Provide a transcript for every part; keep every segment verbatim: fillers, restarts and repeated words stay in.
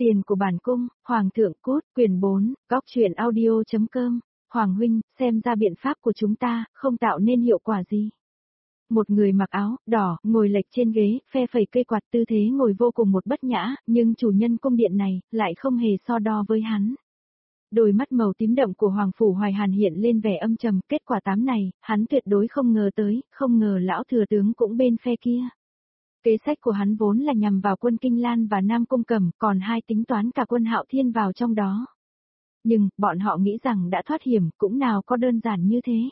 Tiền của bản cung, Hoàng thượng cút, quyền bốn, góc truyện audio.com, Hoàng huynh, xem ra biện pháp của chúng ta, không tạo nên hiệu quả gì. Một người mặc áo đỏ, ngồi lệch trên ghế, phe phẩy cây quạt, tư thế ngồi vô cùng một bất nhã, nhưng chủ nhân cung điện này, lại không hề so đo với hắn. Đôi mắt màu tím đậm của Hoàng Phủ Hoài Hàn hiện lên vẻ âm trầm, kết quả tám này, hắn tuyệt đối không ngờ tới, không ngờ lão thừa tướng cũng bên phe kia. Kế sách của hắn vốn là nhằm vào quân Kinh Lan và Nam Cung Cẩm, còn hai tính toán cả quân Hạo Thiên vào trong đó. Nhưng, bọn họ nghĩ rằng đã thoát hiểm, cũng nào có đơn giản như thế.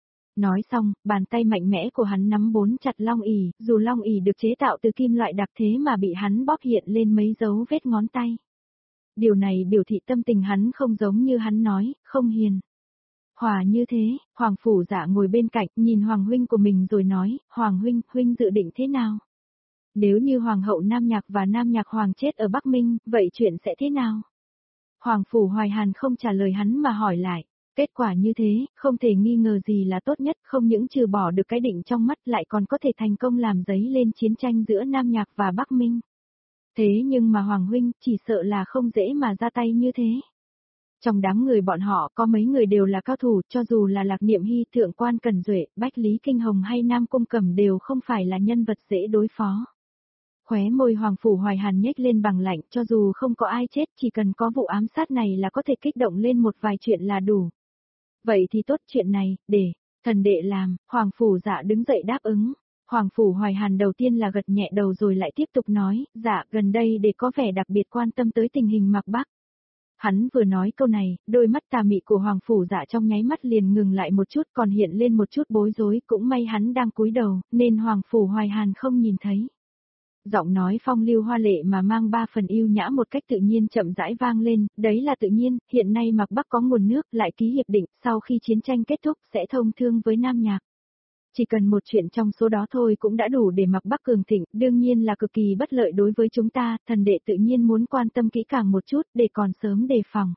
Nói xong, bàn tay mạnh mẽ của hắn nắm bốn chặt long ỷ, dù long ỷ được chế tạo từ kim loại đặc thế mà bị hắn bóp hiện lên mấy dấu vết ngón tay. Điều này biểu thị tâm tình hắn không giống như hắn nói, không hiền. Hòa như thế, Hoàng Phủ Dạ ngồi bên cạnh, nhìn Hoàng huynh của mình rồi nói, Hoàng huynh, huynh dự định thế nào? Nếu như Hoàng hậu Nam Nhạc và Nam Nhạc Hoàng chết ở Bắc Minh, vậy chuyện sẽ thế nào? Hoàng Phủ Hoài Hàn không trả lời hắn mà hỏi lại. Kết quả như thế, không thể nghi ngờ gì là tốt nhất, không những trừ bỏ được cái định trong mắt lại còn có thể thành công làm dấy lên chiến tranh giữa Nam Nhạc và Bắc Minh. Thế nhưng mà Hoàng huynh, chỉ sợ là không dễ mà ra tay như thế. Trong đám người bọn họ có mấy người đều là cao thủ, cho dù là Lạc Niệm Hy, Thượng Quan Cần Duệ, Bách Lý Kinh Hồng hay Nam Cung Cẩm đều không phải là nhân vật dễ đối phó. Khóe môi Hoàng Phủ Hoài Hàn nhếch lên bằng lạnh, cho dù không có ai chết, chỉ cần có vụ ám sát này là có thể kích động lên một vài chuyện là đủ. Vậy thì tốt, chuyện này, để thần đệ làm. Hoàng Phủ Dạ đứng dậy đáp ứng. Hoàng Phủ Hoài Hàn đầu tiên là gật nhẹ đầu rồi lại tiếp tục nói, dạ, gần đây để có vẻ đặc biệt quan tâm tới tình hình Mạc Bắc. Hắn vừa nói câu này, đôi mắt tà mị của Hoàng Phủ Dạ trong nháy mắt liền ngừng lại một chút, còn hiện lên một chút bối rối, cũng may hắn đang cúi đầu, nên Hoàng Phủ Hoài Hàn không nhìn thấy. Giọng nói phong lưu hoa lệ mà mang ba phần yêu nhã một cách tự nhiên chậm rãi vang lên, đấy là tự nhiên, hiện nay Mạc Bắc có nguồn nước, lại ký hiệp định, sau khi chiến tranh kết thúc sẽ thông thương với Nam Nhạc. Chỉ cần một chuyện trong số đó thôi cũng đã đủ để Mạc Bắc cường thịnh, đương nhiên là cực kỳ bất lợi đối với chúng ta, thần đệ tự nhiên muốn quan tâm kỹ càng một chút để còn sớm đề phòng.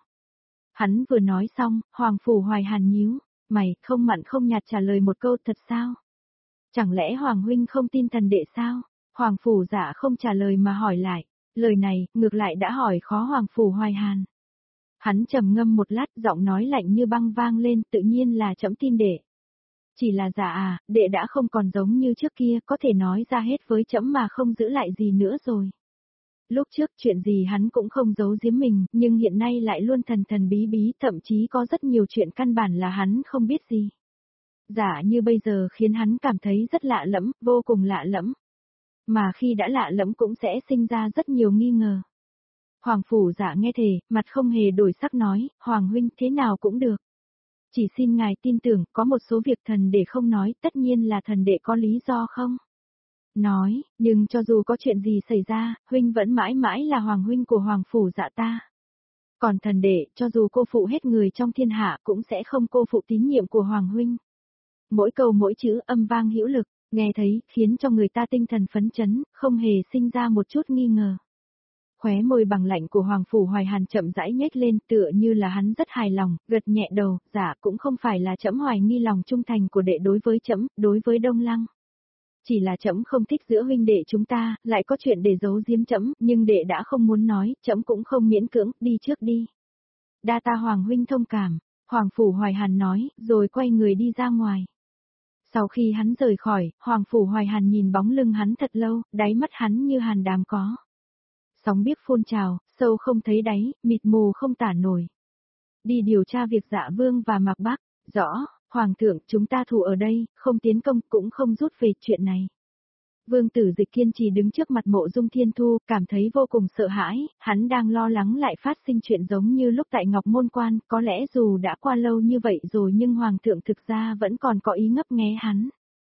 Hắn vừa nói xong, Hoàng Phủ Hoài Hàn nhíu mày, không mặn không nhạt trả lời một câu, thật sao? Chẳng lẽ Hoàng huynh không tin thần đệ sao? Hoàng Phủ Dạ không trả lời mà hỏi lại, lời này, ngược lại đã hỏi khó Hoàng Phủ Hoài Hàn. Hắn trầm ngâm một lát, giọng nói lạnh như băng vang lên, tự nhiên là trẫm tin đệ. Chỉ là dạ à, đệ đã không còn giống như trước kia, có thể nói ra hết với trẫm mà không giữ lại gì nữa rồi. Lúc trước chuyện gì hắn cũng không giấu giếm mình, nhưng hiện nay lại luôn thần thần bí bí, thậm chí có rất nhiều chuyện căn bản là hắn không biết gì. Dạ như bây giờ khiến hắn cảm thấy rất lạ lẫm, vô cùng lạ lẫm. Mà khi đã lạ lẫm cũng sẽ sinh ra rất nhiều nghi ngờ. Hoàng Phủ Dạ nghe thề, mặt không hề đổi sắc nói, Hoàng huynh thế nào cũng được. Chỉ xin ngài tin tưởng, có một số việc thần đệ không nói, tất nhiên là thần đệ có lý do không? Nói, nhưng cho dù có chuyện gì xảy ra, huynh vẫn mãi mãi là Hoàng huynh của Hoàng Phủ Dạ ta. Còn thần đệ, cho dù cô phụ hết người trong thiên hạ cũng sẽ không cô phụ tín nhiệm của Hoàng huynh. Mỗi câu mỗi chữ âm vang hữu lực. Nghe thấy, khiến cho người ta tinh thần phấn chấn, không hề sinh ra một chút nghi ngờ. Khóe môi bằng lạnh của Hoàng Phủ Hoài Hàn chậm rãi nhếch lên, tựa như là hắn rất hài lòng, gật nhẹ đầu, dạ cũng không phải là trẫm hoài nghi lòng trung thành của đệ đối với trẫm, đối với Đông Lăng. Chỉ là trẫm không thích giữa huynh đệ chúng ta, lại có chuyện để giấu giếm trẫm, nhưng đệ đã không muốn nói, trẫm cũng không miễn cưỡng, đi trước đi. Đa ta Hoàng huynh thông cảm, Hoàng Phủ Hoài Hàn nói, rồi quay người đi ra ngoài. Sau khi hắn rời khỏi, Hoàng Phủ Hoài Hàn nhìn bóng lưng hắn thật lâu, đáy mắt hắn như hàn đàm có. Sóng biếc phun trào, sâu không thấy đáy, mịt mù không tả nổi. Đi điều tra việc Dạ Vương và Mạc Bắc, rõ, Hoàng thượng chúng ta thủ ở đây, không tiến công cũng không rút về chuyện này. Vương Tử Dịch kiên trì đứng trước mặt Mộ Dung Thiên Thu, cảm thấy vô cùng sợ hãi, hắn đang lo lắng lại phát sinh chuyện giống như lúc tại Ngọc Môn Quan, có lẽ dù đã qua lâu như vậy rồi nhưng Hoàng thượng thực ra vẫn còn có ý ngấp nghé hắn.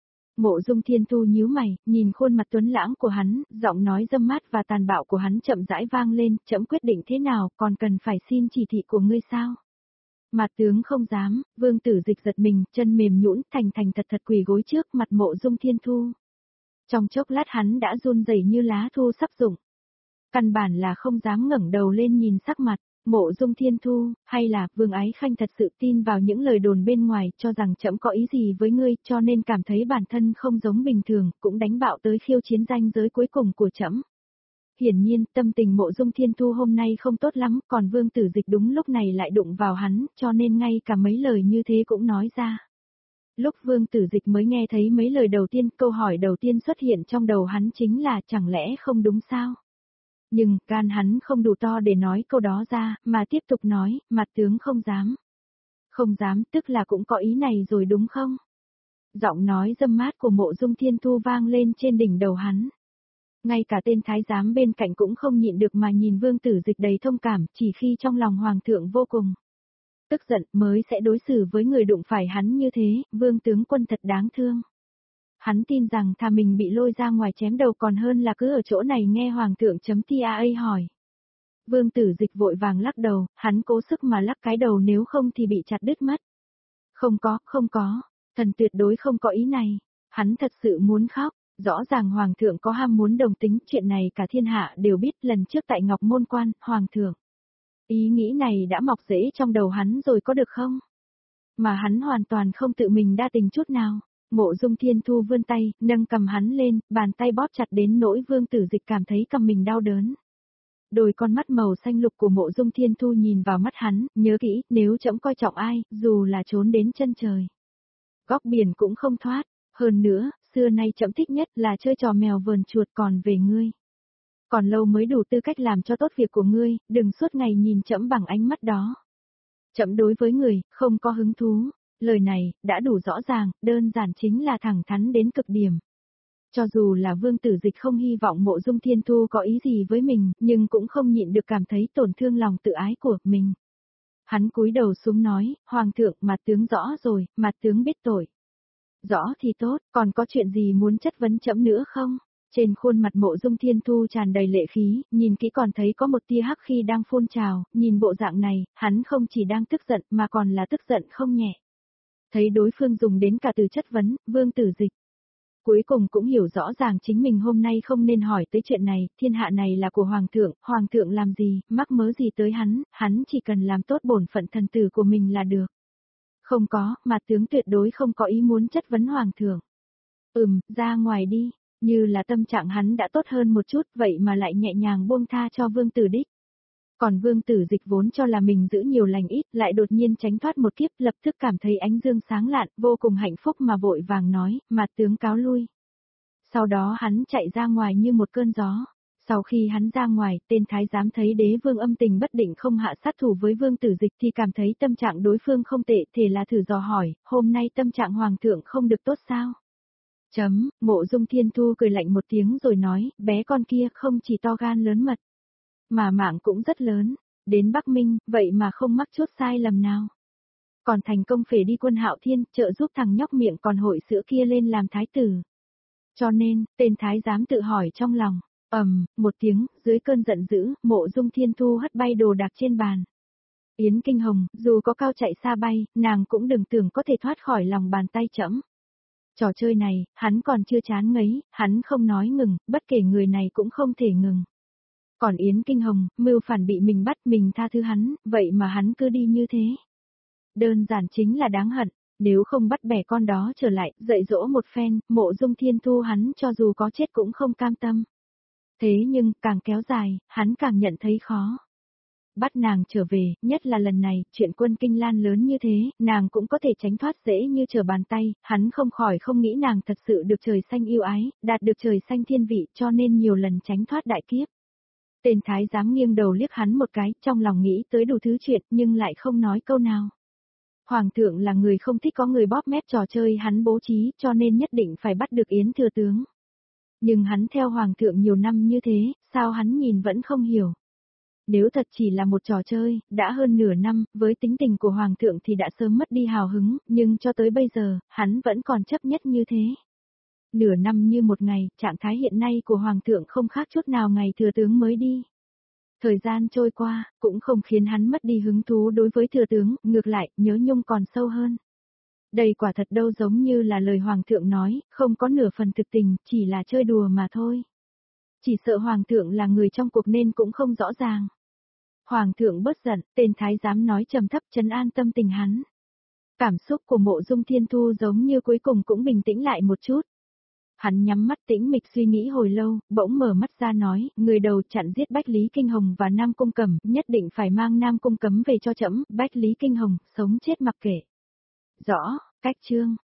Mộ Dung Thiên Thu nhíu mày, nhìn khuôn mặt tuấn lãng của hắn, giọng nói dâm mát và tàn bạo của hắn chậm rãi vang lên, trẫm quyết định thế nào, còn cần phải xin chỉ thị của ngươi sao? Mặt tướng không dám, Vương Tử Dịch giật mình, chân mềm nhũn, thành thành thật thật quỳ gối trước mặt Mộ Dung Thiên Thu. Trong chốc lát hắn đã run rẩy như lá thu sắp rụng. Căn bản là không dám ngẩng đầu lên nhìn sắc mặt, Mộ Dung Thiên Thu, hay là Vương Ái Khanh thật sự tin vào những lời đồn bên ngoài, cho rằng trẫm có ý gì với ngươi, cho nên cảm thấy bản thân không giống bình thường, cũng đánh bạo tới khiêu chiến ranh giới cuối cùng của trẫm. Hiển nhiên, tâm tình Mộ Dung Thiên Thu hôm nay không tốt lắm, còn Vương Tử Dịch đúng lúc này lại đụng vào hắn, cho nên ngay cả mấy lời như thế cũng nói ra. Lúc Vương Tử Dịch mới nghe thấy mấy lời đầu tiên, câu hỏi đầu tiên xuất hiện trong đầu hắn chính là chẳng lẽ không đúng sao? Nhưng, gan hắn không đủ to để nói câu đó ra, mà tiếp tục nói, mặt tướng không dám. Không dám tức là cũng có ý này rồi đúng không? Giọng nói dâm mát của Mộ Dung Thiên Thu vang lên trên đỉnh đầu hắn. Ngay cả tên thái giám bên cạnh cũng không nhịn được mà nhìn Vương Tử Dịch đầy thông cảm, chỉ khi trong lòng Hoàng thượng vô cùng tức giận mới sẽ đối xử với người đụng phải hắn như thế, Vương tướng quân thật đáng thương. Hắn tin rằng thà mình bị lôi ra ngoài chém đầu còn hơn là cứ ở chỗ này nghe Hoàng thượng chấm tia hỏi. Vương Tử Dịch vội vàng lắc đầu, hắn cố sức mà lắc cái đầu nếu không thì bị chặt đứt mất. Không có, không có, thần tuyệt đối không có ý này. Hắn thật sự muốn khóc, rõ ràng Hoàng thượng có ham muốn đồng tính, chuyện này cả thiên hạ đều biết. Lần trước tại Ngọc Môn Quan, Hoàng thượng. Ý nghĩ này đã mọc rễ trong đầu hắn rồi có được không? Mà hắn hoàn toàn không tự mình đa tình chút nào. Mộ Dung Thiên Thu vươn tay, nâng cầm hắn lên, bàn tay bóp chặt đến nỗi Vương Tử Dịch cảm thấy cầm mình đau đớn. Đôi con mắt màu xanh lục của Mộ Dung Thiên Thu nhìn vào mắt hắn, nhớ kỹ, nếu trẫm coi trọng ai, dù là trốn đến chân trời, góc biển cũng không thoát. Hơn nữa, xưa nay trẫm thích nhất là chơi trò mèo vờn chuột, còn về ngươi. Còn lâu mới đủ tư cách làm cho tốt việc của ngươi, đừng suốt ngày nhìn trẫm bằng ánh mắt đó. Trẫm đối với người, không có hứng thú. Lời này, đã đủ rõ ràng, đơn giản chính là thẳng thắn đến cực điểm. Cho dù là Vương Tử Dịch không hy vọng Mộ Dung Thiên Thu có ý gì với mình, nhưng cũng không nhịn được cảm thấy tổn thương lòng tự ái của mình. Hắn cúi đầu xuống nói, Hoàng thượng, mặt tướng rõ rồi, mặt tướng biết tội. Rõ thì tốt, còn có chuyện gì muốn chất vấn trẫm nữa không? Trên khuôn mặt Mộ Dung Thiên Thu tràn đầy lệ khí, nhìn kỹ còn thấy có một tia hắc khí đang phun trào, nhìn bộ dạng này, hắn không chỉ đang tức giận mà còn là tức giận không nhẹ. Thấy đối phương dùng đến cả từ chất vấn, Vương Tử Dịch cuối cùng cũng hiểu rõ ràng chính mình hôm nay không nên hỏi tới chuyện này, thiên hạ này là của Hoàng thượng, Hoàng thượng làm gì, mắc mớ gì tới hắn, hắn chỉ cần làm tốt bổn phận thần tử của mình là được. Không có, mà tướng tuyệt đối không có ý muốn chất vấn Hoàng thượng. Ừm, ra ngoài đi, như là tâm trạng hắn đã tốt hơn một chút, vậy mà lại nhẹ nhàng buông tha cho Vương Tử Đích. Còn Vương Tử Dịch vốn cho là mình giữ nhiều lành ít, lại đột nhiên tránh thoát một kiếp, lập tức cảm thấy ánh dương sáng lạn, vô cùng hạnh phúc mà vội vàng nói, mặt tướng cáo lui. Sau đó hắn chạy ra ngoài như một cơn gió. Sau khi hắn ra ngoài, tên thái giám thấy đế vương âm tình bất định không hạ sát thủ với Vương Tử Dịch thì cảm thấy tâm trạng đối phương không tệ, thể là thử dò hỏi, hôm nay tâm trạng Hoàng thượng không được tốt sao? Chấm, Mộ Dung Thiên Thu cười lạnh một tiếng rồi nói, bé con kia không chỉ to gan lớn mật, mà mạng cũng rất lớn, đến Bắc Minh, vậy mà không mắc chút sai lầm nào. Còn thành công phế đi Quân Hạo Thiên, trợ giúp thằng nhóc miệng còn hội sữa kia lên làm thái tử. Cho nên, tên thái giám tự hỏi trong lòng, ầm, một tiếng, dưới cơn giận dữ, Mộ Dung Thiên Thu hất bay đồ đạc trên bàn. Yến Kinh Hồng, dù có cao chạy xa bay, nàng cũng đừng tưởng có thể thoát khỏi lòng bàn tay trẫm. Trò chơi này, hắn còn chưa chán ngấy, hắn không nói ngừng, bất kể người này cũng không thể ngừng. Còn Yến Kinh Hồng, mưu phản bị mình bắt, mình tha thứ hắn, vậy mà hắn cứ đi như thế. Đơn giản chính là đáng hận, nếu không bắt bẻ con đó trở lại, dạy dỗ một phen, Mộ Dung Thiên Thu hắn cho dù có chết cũng không cam tâm. Thế nhưng, càng kéo dài, hắn càng nhận thấy khó. Bắt nàng trở về, nhất là lần này, chuyện Quân Kinh Lan lớn như thế, nàng cũng có thể tránh thoát dễ như trở bàn tay, hắn không khỏi không nghĩ nàng thật sự được trời xanh yêu ái, đạt được trời xanh thiên vị cho nên nhiều lần tránh thoát đại kiếp. Tên thái giám nghiêng đầu liếc hắn một cái, trong lòng nghĩ tới đủ thứ chuyện nhưng lại không nói câu nào. Hoàng thượng là người không thích có người bóp mép trò chơi hắn bố trí cho nên nhất định phải bắt được Yến thừa tướng. Nhưng hắn theo Hoàng thượng nhiều năm như thế, sao hắn nhìn vẫn không hiểu. Nếu thật chỉ là một trò chơi, đã hơn nửa năm, với tính tình của Hoàng thượng thì đã sớm mất đi hào hứng, nhưng cho tới bây giờ, hắn vẫn còn chấp nhất như thế. Nửa năm như một ngày, trạng thái hiện nay của Hoàng thượng không khác chút nào ngày thừa tướng mới đi. Thời gian trôi qua, cũng không khiến hắn mất đi hứng thú đối với thừa tướng, ngược lại, nhớ nhung còn sâu hơn. Đây quả thật đâu giống như là lời Hoàng thượng nói, không có nửa phần thực tình, chỉ là chơi đùa mà thôi. Chỉ sợ Hoàng thượng là người trong cuộc nên cũng không rõ ràng. Hoàng thượng bớt giận, tên thái giám nói trầm thấp trấn an tâm tình hắn. Cảm xúc của Mộ Dung Thiên Thu giống như cuối cùng cũng bình tĩnh lại một chút. Hắn nhắm mắt tĩnh mịch suy nghĩ hồi lâu, bỗng mở mắt ra nói, người đầu chặn giết Bách Lý Kinh Hồng và Nam Cung Cẩm, nhất định phải mang Nam Cung Cấm về cho trẫm, Bách Lý Kinh Hồng, sống chết mặc kệ. Rõ, cách chương.